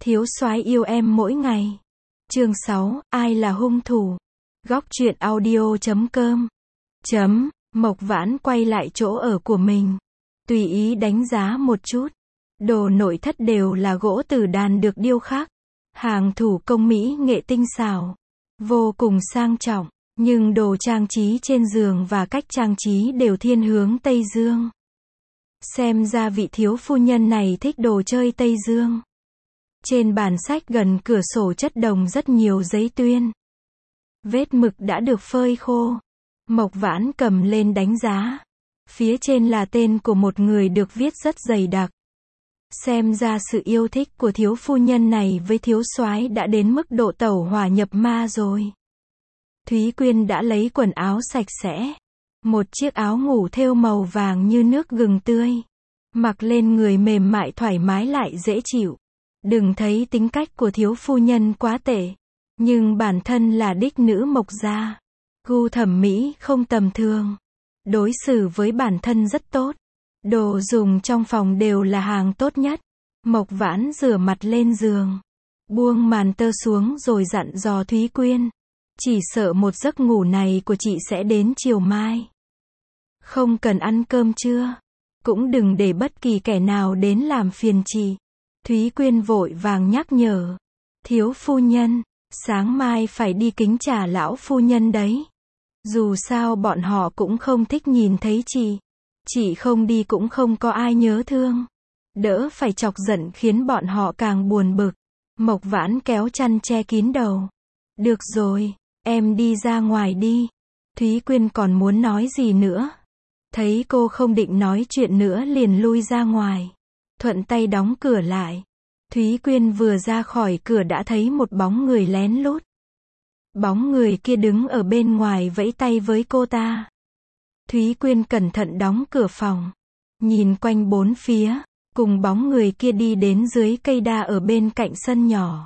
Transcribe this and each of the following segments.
Thiếu soái yêu em mỗi ngày. Chương 6, ai là hung thủ? Góc truyện audio.com. Mộc Vãn quay lại chỗ ở của mình. Tùy ý đánh giá một chút. Đồ nội thất đều là gỗ tử đàn được điêu khắc. Hàng thủ công mỹ nghệ tinh xảo. Vô cùng sang trọng. Nhưng đồ trang trí trên giường và cách trang trí đều thiên hướng Tây Dương. Xem ra vị thiếu phu nhân này thích đồ chơi Tây Dương. Trên bàn sách gần cửa sổ chất đống rất nhiều giấy tuyên. Vết mực đã được phơi khô. Mộc Vãn cầm lên đánh giá. Phía trên là tên của một người được viết rất dày đặc. Xem ra sự yêu thích của thiếu phu nhân này với thiếu soái đã đến mức độ tẩu hỏa nhập ma rồi. Thúy Quyên đã lấy quần áo sạch sẽ. Một chiếc áo ngủ thêu màu vàng như nước gừng tươi. Mặc lên người mềm mại thoải mái lại dễ chịu. Đừng thấy tính cách của thiếu phu nhân quá tệ. Nhưng bản thân là đích nữ Mộc gia. Gu thẩm mỹ không tầm thường. Đối xử với bản thân rất tốt. Đồ dùng trong phòng đều là hàng tốt nhất. Mộc Vãn rửa mặt lên giường. Buông màn tơ xuống rồi dặn dò Thúy Quyên. Chỉ sợ một giấc ngủ này của chị sẽ đến chiều mai. Không cần ăn cơm trưa. Cũng đừng để bất kỳ kẻ nào đến làm phiền chị. Thúy Quyên vội vàng nhắc nhở. Thiếu phu nhân, sáng mai phải đi kính trà lão phu nhân đấy. Dù sao bọn họ cũng không thích nhìn thấy chị. Chị không đi cũng không có ai nhớ thương. Đỡ phải chọc giận khiến bọn họ càng buồn bực. Mộc Vãn kéo chăn che kín đầu. Được rồi, em đi ra ngoài đi. Thúy Quyên còn muốn nói gì nữa. Thấy cô không định nói chuyện nữa liền lui ra ngoài. Thuận tay đóng cửa lại. Thúy Quyên vừa ra khỏi cửa đã thấy một bóng người lén lút. Bóng người kia đứng ở bên ngoài vẫy tay với cô ta. Thúy Quyên cẩn thận đóng cửa phòng. Nhìn quanh bốn phía. Cùng bóng người kia đi đến dưới cây đa ở bên cạnh sân nhỏ.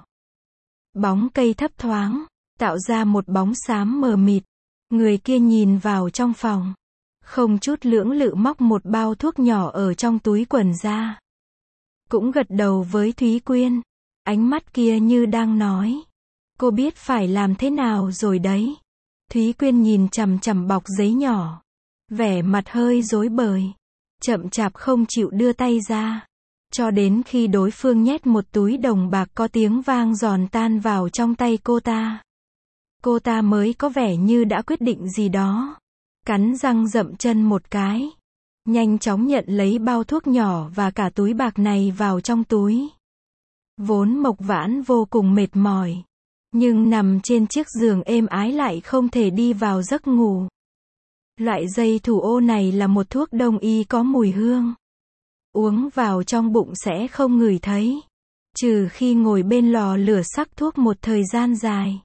Bóng cây thấp thoáng. Tạo ra một bóng xám mờ mịt. Người kia nhìn vào trong phòng. Không chút lưỡng lự móc một bao thuốc nhỏ ở trong túi quần ra. Cũng gật đầu với Thúy Quyên. Ánh mắt kia như đang nói. Cô biết phải làm thế nào rồi đấy. Thúy Quyên nhìn chằm chằm bọc giấy nhỏ. Vẻ mặt hơi rối bời. Chậm chạp không chịu đưa tay ra. Cho đến khi đối phương nhét một túi đồng bạc có tiếng vang giòn tan vào trong tay cô ta. Cô ta mới có vẻ như đã quyết định gì đó. Cắn răng dậm chân một cái. Nhanh chóng nhận lấy bao thuốc nhỏ và cả túi bạc này vào trong túi. Vốn Mộc Vãn vô cùng mệt mỏi. Nhưng nằm trên chiếc giường êm ái lại không thể đi vào giấc ngủ. Loại dây thủ ô này là một thuốc đông y có mùi hương. Uống vào trong bụng sẽ không ngửi thấy. Trừ khi ngồi bên lò lửa sắc thuốc một thời gian dài.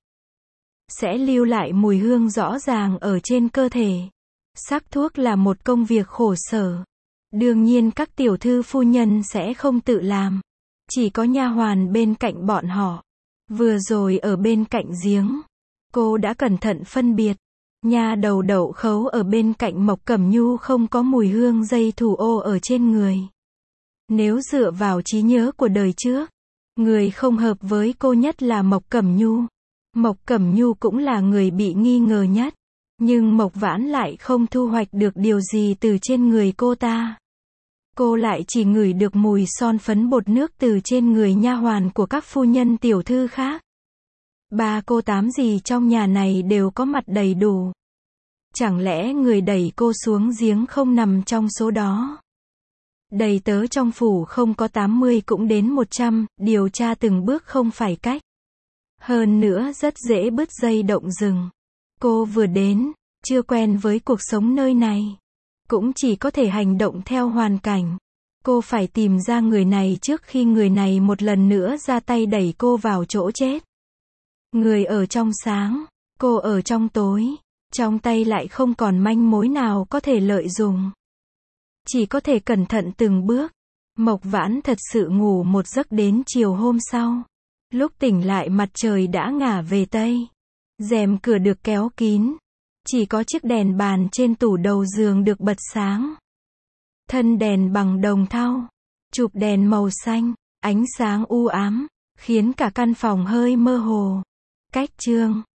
Sẽ lưu lại mùi hương rõ ràng ở trên cơ thể. Sắc thuốc là một công việc khổ sở. Đương nhiên các tiểu thư phu nhân sẽ không tự làm. Chỉ có nha hoàn bên cạnh bọn họ. Vừa rồi ở bên cạnh giếng. Cô đã cẩn thận phân biệt. Nha đầu đậu khấu ở bên cạnh Mộc Cẩm Nhu không có mùi hương dây thủ ô ở trên người. Nếu dựa vào trí nhớ của đời trước. Người không hợp với cô nhất là Mộc Cẩm Nhu. Mộc Cẩm Nhu cũng là người bị nghi ngờ nhất. Nhưng Mộc Vãn lại không thu hoạch được điều gì từ trên người cô ta. Cô lại chỉ ngửi được mùi son phấn bột nước từ trên người nha hoàn của các phu nhân tiểu thư khác. Ba cô tám gì trong nhà này đều có mặt đầy đủ. Chẳng lẽ người đẩy cô xuống giếng không nằm trong số đó? Đầy tớ trong phủ không có 80 cũng đến 100, điều tra từng bước không phải cách. Hơn nữa rất dễ bứt dây động rừng. Cô vừa đến, chưa quen với cuộc sống nơi này. Cũng chỉ có thể hành động theo hoàn cảnh. Cô phải tìm ra người này trước khi người này một lần nữa ra tay đẩy cô vào chỗ chết. Người ở trong sáng, cô ở trong tối. Trong tay lại không còn manh mối nào có thể lợi dụng. Chỉ có thể cẩn thận từng bước. Mộc Vãn thật sự ngủ một giấc đến chiều hôm sau. Lúc tỉnh lại mặt trời đã ngả về Tây. Rèm cửa được kéo kín. Chỉ có chiếc đèn bàn trên tủ đầu giường được bật sáng. Thân đèn bằng đồng thau. Chụp đèn màu xanh. Ánh sáng u ám. khiến cả căn phòng hơi mơ hồ. Cách chương